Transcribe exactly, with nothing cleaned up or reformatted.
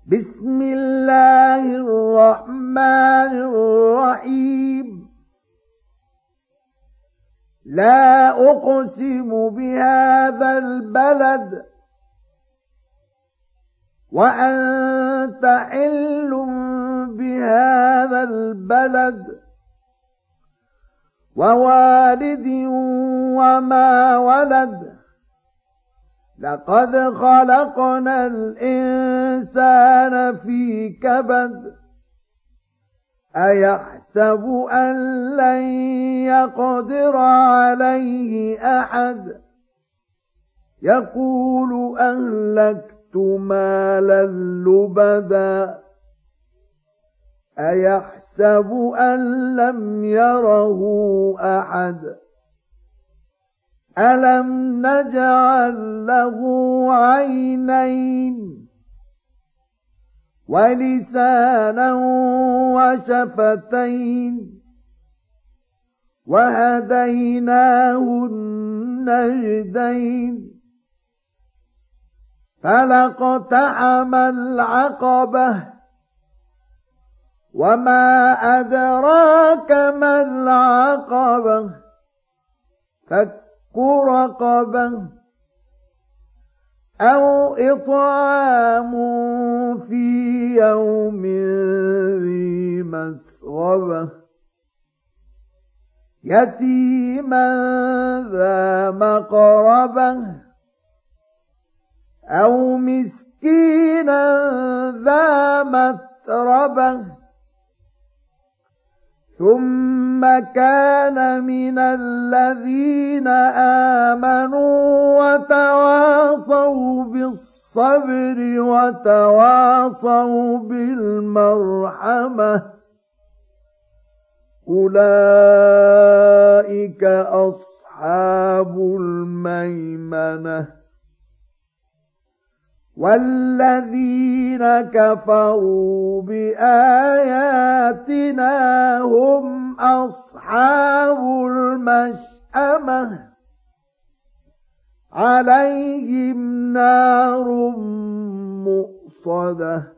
بسم الله الرحمن الرحيم لا أقسم بهذا البلد وأنت حل بهذا البلد ووالد وما ولد لقد خلقنا الإنسان في كبد أيحسب أن لن يقدر عليه أحد يقول أهلكت مالا لبدا أيحسب أن لم يره أحد ألم نجعل له عينين ولسانا وشفتين وهديناه النجدين فلاقتحم العقبة وما أدراك ما العقبة فك رقبة أو إطعام في يوم ذي مسغبة يتيما ذا مقربة أو مسكينا ذا متربة ثم كان من الذين آمنوا وتواصوا بالصبر وتواصوا بالمرحمة أولئك أصحاب الميمنة والذين كفروا بآياتنا هم أصحاب المشأمة عليهم نار مؤصدة